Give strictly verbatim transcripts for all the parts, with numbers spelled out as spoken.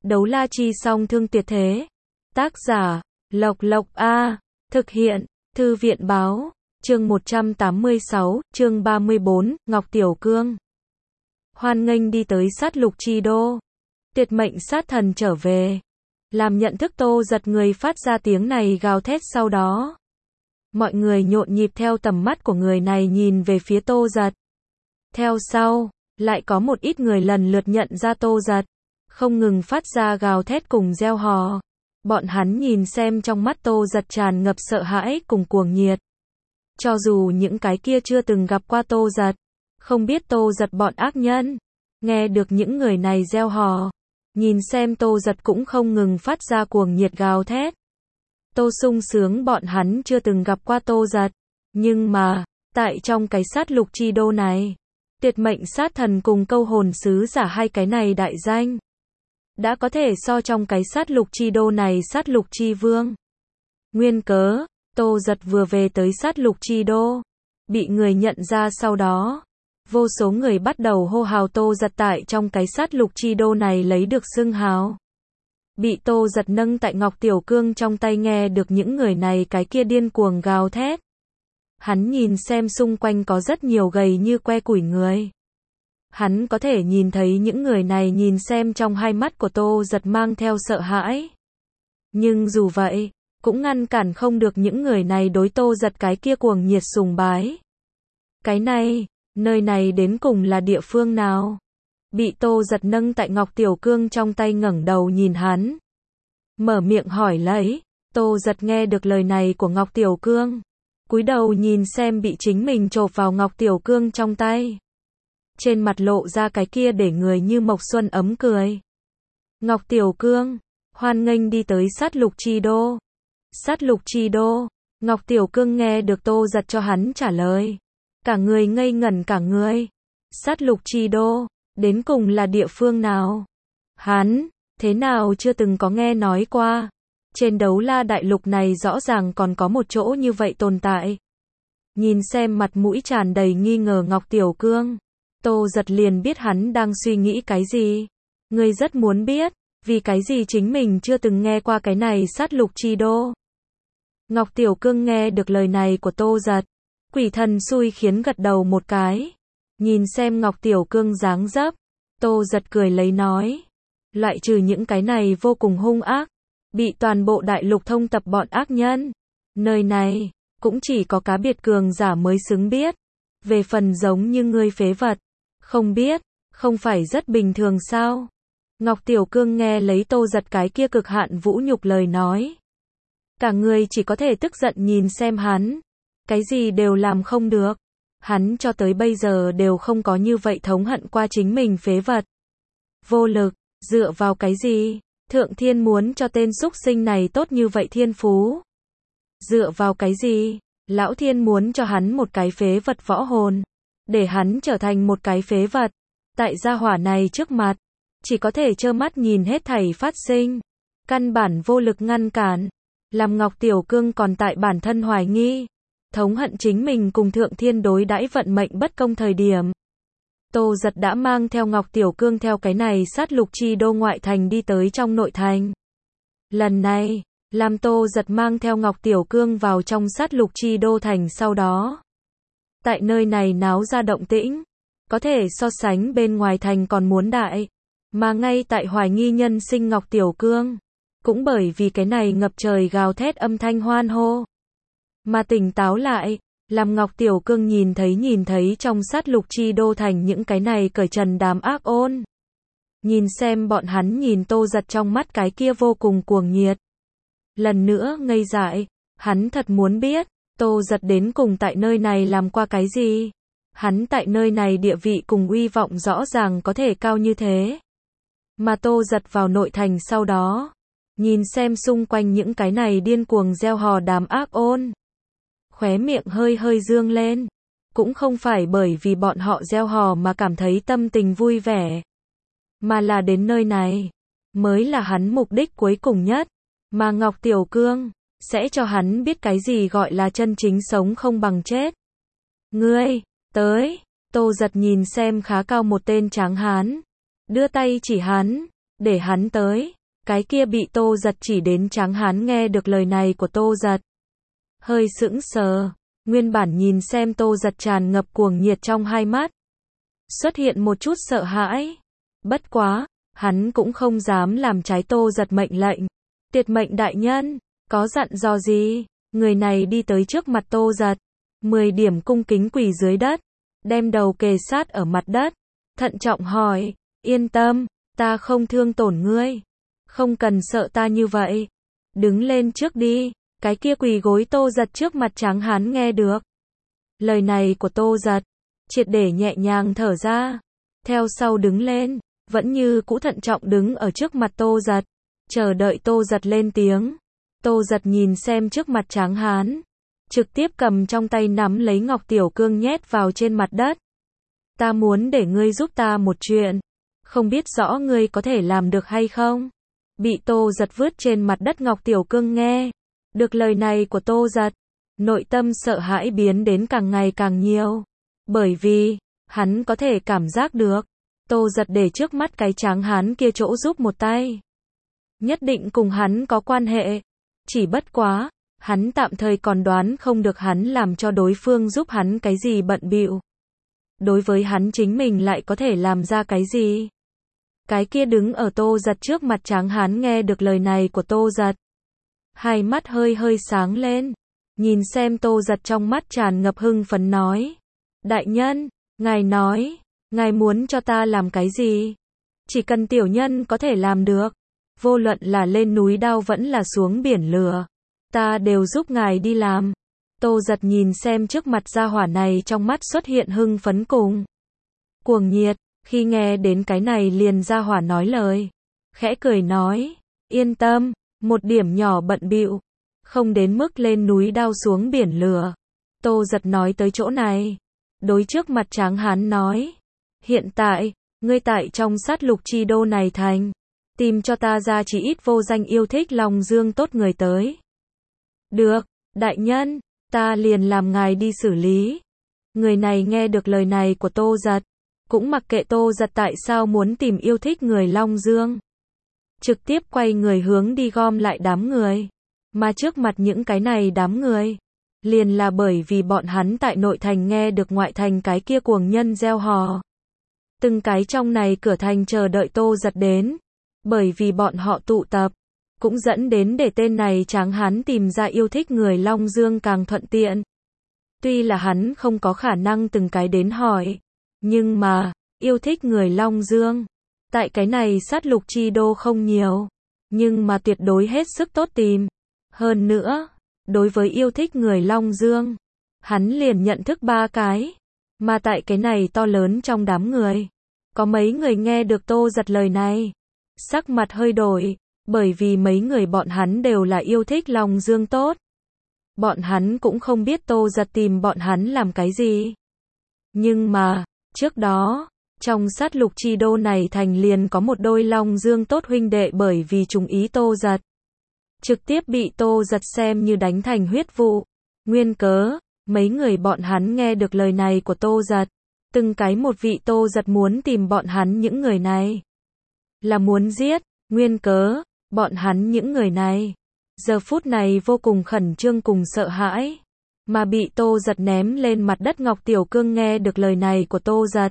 Đấu la chi song thương tuyệt thế. Tác giả, Lộc Lộc A. Thực hiện, Thư viện báo. Chương một trăm tám mươi sáu, chương ba mươi bốn, Ngọc Tiểu Cương. Hoan nghênh đi tới sát lục chi đô. Tuyệt mệnh sát thần trở về. Làm nhận thức Tô Giật người phát ra tiếng này gào thét sau đó. Mọi người nhộn nhịp theo tầm mắt của người này nhìn về phía Tô Giật. Theo sau, lại có một ít người lần lượt nhận ra Tô Giật. Không ngừng phát ra gào thét cùng reo hò. Bọn hắn nhìn xem trong mắt Tô Giật tràn ngập sợ hãi cùng cuồng nhiệt. Cho dù những cái kia chưa từng gặp qua Tô Giật, không biết Tô Giật bọn ác nhân, nghe được những người này reo hò, nhìn xem Tô Giật cũng không ngừng phát ra cuồng nhiệt gào thét. Tô sung sướng bọn hắn chưa từng gặp qua Tô Giật, nhưng mà, tại trong cái sát lục chi đô này, tuyệt mệnh sát thần cùng câu hồn sứ giả hai cái này đại danh, đã có thể so trong cái sát lục chi đô này sát lục chi vương. Nguyên cớ, Tô Giật vừa về tới sát lục chi đô, bị người nhận ra sau đó. Vô số người bắt đầu hô hào Tô Giật tại trong cái sát lục chi đô này lấy được xưng hào. Bị Tô Giật nâng tại Ngọc Tiểu Cương trong tay nghe được những người này cái kia điên cuồng gào thét. Hắn nhìn xem xung quanh có rất nhiều gầy như que củi người. Hắn có thể nhìn thấy những người này nhìn xem trong hai mắt của Tô Giật mang theo sợ hãi. Nhưng dù vậy, cũng ngăn cản không được những người này đối Tô Giật cái kia cuồng nhiệt sùng bái. Cái này, nơi này đến cùng là địa phương nào? Bị Tô Giật nâng tại Ngọc Tiểu Cương trong tay ngẩng đầu nhìn hắn. Mở miệng hỏi lấy, Tô Giật nghe được lời này của Ngọc Tiểu Cương. Cúi đầu nhìn xem bị chính mình chộp vào Ngọc Tiểu Cương trong tay. Trên mặt lộ ra cái kia để người như Mộc Xuân ấm cười. Ngọc Tiểu Cương, hoan nghênh đi tới sát lục chi đô. Sát lục chi đô, Ngọc Tiểu Cương nghe được Tô Giật cho hắn trả lời. Cả người ngây ngẩn cả người. Sát lục chi đô, đến cùng là địa phương nào? Hắn, thế nào chưa từng có nghe nói qua. Trên đấu la đại lục này rõ ràng còn có một chỗ như vậy tồn tại. Nhìn xem mặt mũi tràn đầy nghi ngờ Ngọc Tiểu Cương. Tô Giật liền biết hắn đang suy nghĩ cái gì. Ngươi rất muốn biết, vì cái gì chính mình chưa từng nghe qua cái này sát lục chi đô. Ngọc Tiểu Cương nghe được lời này của Tô Giật. Quỷ thần xui khiến gật đầu một cái. Nhìn xem Ngọc Tiểu Cương dáng dấp. Tô Giật cười lấy nói. Loại trừ những cái này vô cùng hung ác. Bị toàn bộ đại lục thông tập bọn ác nhân. Nơi này, cũng chỉ có cá biệt cường giả mới xứng biết. Về phần giống như ngươi phế vật. Không biết, không phải rất bình thường sao? Ngọc Tiểu Cương nghe lấy Tô Giật cái kia cực hạn vũ nhục lời nói. Cả người chỉ có thể tức giận nhìn xem hắn. Cái gì đều làm không được. Hắn cho tới bây giờ đều không có như vậy thống hận qua chính mình phế vật. Vô lực, dựa vào cái gì? Thượng Thiên muốn cho tên súc sinh này tốt như vậy thiên phú. Dựa vào cái gì? Lão Thiên muốn cho hắn một cái phế vật võ hồn. Để hắn trở thành một cái phế vật. Tại gia hỏa này trước mặt. Chỉ có thể trơ mắt nhìn hết thảy phát sinh. Căn bản vô lực ngăn cản. Làm Ngọc Tiểu Cương còn tại bản thân hoài nghi. Thống hận chính mình cùng Thượng Thiên đối đãi vận mệnh bất công thời điểm. Tô Giật đã mang theo Ngọc Tiểu Cương theo cái này sát lục chi đô ngoại thành đi tới trong nội thành. Lần này, làm Tô Giật mang theo Ngọc Tiểu Cương vào trong sát lục chi đô thành sau đó. Tại nơi này náo ra động tĩnh, có thể so sánh bên ngoài thành còn muốn đại. Mà ngay tại hoài nghi nhân sinh Ngọc Tiểu Cương, cũng bởi vì cái này ngập trời gào thét âm thanh hoan hô. Mà tỉnh táo lại, làm Ngọc Tiểu Cương nhìn thấy nhìn thấy trong sát lục chi đô thành những cái này cởi trần đám ác ôn. Nhìn xem bọn hắn nhìn Tô Giật trong mắt cái kia vô cùng cuồng nhiệt. Lần nữa ngây dại, hắn thật muốn biết, Tô Giật đến cùng tại nơi này làm qua cái gì. Hắn tại nơi này địa vị cùng uy vọng rõ ràng có thể cao như thế. Mà Tô Giật vào nội thành sau đó, nhìn xem xung quanh những cái này điên cuồng gieo hò đám ác ôn. Khóe miệng hơi hơi dương lên. Cũng không phải bởi vì bọn họ gieo hò mà cảm thấy tâm tình vui vẻ. Mà là đến nơi này, mới là hắn mục đích cuối cùng nhất. Mà Ngọc Tiểu Cương, sẽ cho hắn biết cái gì gọi là chân chính sống không bằng chết. Ngươi, tới, Tô Giật nhìn xem khá cao một tên tráng hán. Đưa tay chỉ hắn, để hắn tới. Cái kia bị Tô Giật chỉ đến tráng hán nghe được lời này của Tô Giật. Hơi sững sờ, nguyên bản nhìn xem Tô Giật tràn ngập cuồng nhiệt trong hai mắt. Xuất hiện một chút sợ hãi. Bất quá, hắn cũng không dám làm trái Tô Giật mệnh lệnh. Tiệt mệnh đại nhân, có dặn dò gì? Người này đi tới trước mặt Tô Giật. Mười điểm cung kính quỳ dưới đất. Đem đầu kề sát ở mặt đất. Thận trọng hỏi, yên tâm, ta không thương tổn ngươi. Không cần sợ ta như vậy. Đứng lên trước đi. Cái kia quỳ gối Tô Giật trước mặt tráng hán nghe được lời này của Tô Giật, triệt để nhẹ nhàng thở ra. Theo sau đứng lên, vẫn như cũ thận trọng đứng ở trước mặt Tô Giật, chờ đợi Tô Giật lên tiếng. Tô Giật nhìn xem trước mặt tráng hán, trực tiếp cầm trong tay nắm lấy Ngọc Tiểu Cương nhét vào trên mặt đất. Ta muốn để ngươi giúp ta một chuyện, không biết rõ ngươi có thể làm được hay không? Bị Tô Giật vứt trên mặt đất Ngọc Tiểu Cương nghe được lời này của Tô Giật, nội tâm sợ hãi biến đến càng ngày càng nhiều. Bởi vì, hắn có thể cảm giác được, Tô Giật để trước mắt cái tráng hán kia chỗ giúp một tay. Nhất định cùng hắn có quan hệ. Chỉ bất quá, hắn tạm thời còn đoán không được hắn làm cho đối phương giúp hắn cái gì bận bịu. Đối với hắn chính mình lại có thể làm ra cái gì? Cái kia đứng ở Tô Giật trước mặt tráng hán nghe được lời này của Tô Giật. Hai mắt hơi hơi sáng lên. Nhìn xem Tô Giật trong mắt tràn ngập hưng phấn nói. Đại nhân, ngài nói, ngài muốn cho ta làm cái gì? Chỉ cần tiểu nhân có thể làm được. Vô luận là lên núi đao vẫn là xuống biển lửa. Ta đều giúp ngài đi làm. Tô Giật nhìn xem trước mặt gia hỏa này trong mắt xuất hiện hưng phấn cùng cuồng nhiệt. Khi nghe đến cái này liền gia hỏa nói lời. Khẽ cười nói. Yên tâm, một điểm nhỏ bận bịu, không đến mức lên núi đao xuống biển lửa. Tô Giật nói tới chỗ này. Đối trước mặt tráng hán nói. Hiện tại, ngươi tại trong sát lục chi đô này thành. Tìm cho ta ra chỉ ít vô danh yêu thích lòng dương tốt người tới. Được, đại nhân, ta liền làm ngài đi xử lý. Người này nghe được lời này của Tô Giật, cũng mặc kệ Tô Giật tại sao muốn tìm yêu thích người Long Dương. Trực tiếp quay người hướng đi gom lại đám người. Mà trước mặt những cái này đám người, liền là bởi vì bọn hắn tại nội thành nghe được ngoại thành cái kia cuồng nhân gieo hò. Từng cái trong này cửa thành chờ đợi Tô Giật đến. Bởi vì bọn họ tụ tập, cũng dẫn đến để tên này tráng hán tìm ra yêu thích người Long Dương càng thuận tiện. Tuy là hắn không có khả năng từng cái đến hỏi, nhưng mà, yêu thích người Long Dương, tại cái này sát lục chi đô không nhiều, nhưng mà tuyệt đối hết sức tốt tìm. Hơn nữa, đối với yêu thích người Long Dương, hắn liền nhận thức ba cái, mà tại cái này to lớn trong đám người, có mấy người nghe được Tô Giật lời này. Sắc mặt hơi đổi, bởi vì mấy người bọn hắn đều là yêu thích Long Dương tốt. Bọn hắn cũng không biết Tô Giật tìm bọn hắn làm cái gì. Nhưng mà, trước đó, trong sát lục chi đô này thành liền có một đôi Long Dương tốt huynh đệ bởi vì trùng ý Tô Giật. Trực tiếp bị Tô Giật xem như đánh thành huyết vụ. Nguyên cớ, mấy người bọn hắn nghe được lời này của Tô Giật. Từng cái một vị Tô Giật muốn tìm bọn hắn những người này. Là muốn giết, nguyên cớ, bọn hắn những người này. Giờ phút này vô cùng khẩn trương cùng sợ hãi. Mà bị Tô Giật ném lên mặt đất Ngọc Tiểu Cương nghe được lời này của Tô Giật.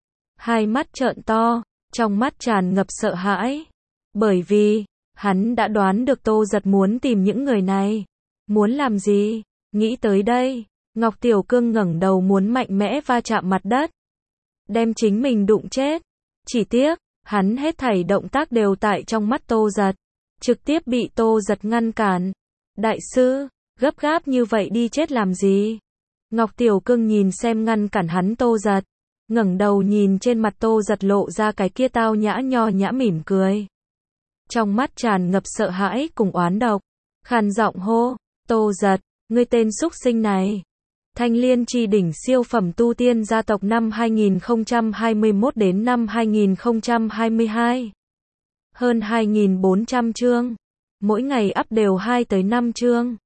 Hai mắt trợn to, trong mắt tràn ngập sợ hãi. Bởi vì, hắn đã đoán được Tô Giật muốn tìm những người này. Muốn làm gì? Nghĩ tới đây, Ngọc Tiểu Cương ngẩng đầu muốn mạnh mẽ va chạm mặt đất. Đem chính mình đụng chết. Chỉ tiếc, hắn hết thảy động tác đều tại trong mắt Tô Giật. Trực tiếp bị Tô Giật ngăn cản. Đại sư, gấp gáp như vậy đi chết làm gì? Ngọc Tiểu Cương nhìn xem ngăn cản hắn Tô Giật. Ngẩng đầu nhìn trên mặt Tô Giật lộ ra cái kia tao nhã nho nhã mỉm cười. Trong mắt tràn ngập sợ hãi cùng oán độc. Khàn giọng hô, Tô Giật, ngươi tên súc sinh này. Thanh Liên Chi đỉnh siêu phẩm tu tiên gia tộc năm hai nghìn không trăm hai mươi mốt đến năm hai nghìn không trăm hai mươi hai. Hơn hai nghìn bốn trăm chương. Mỗi ngày up đều hai tới năm chương.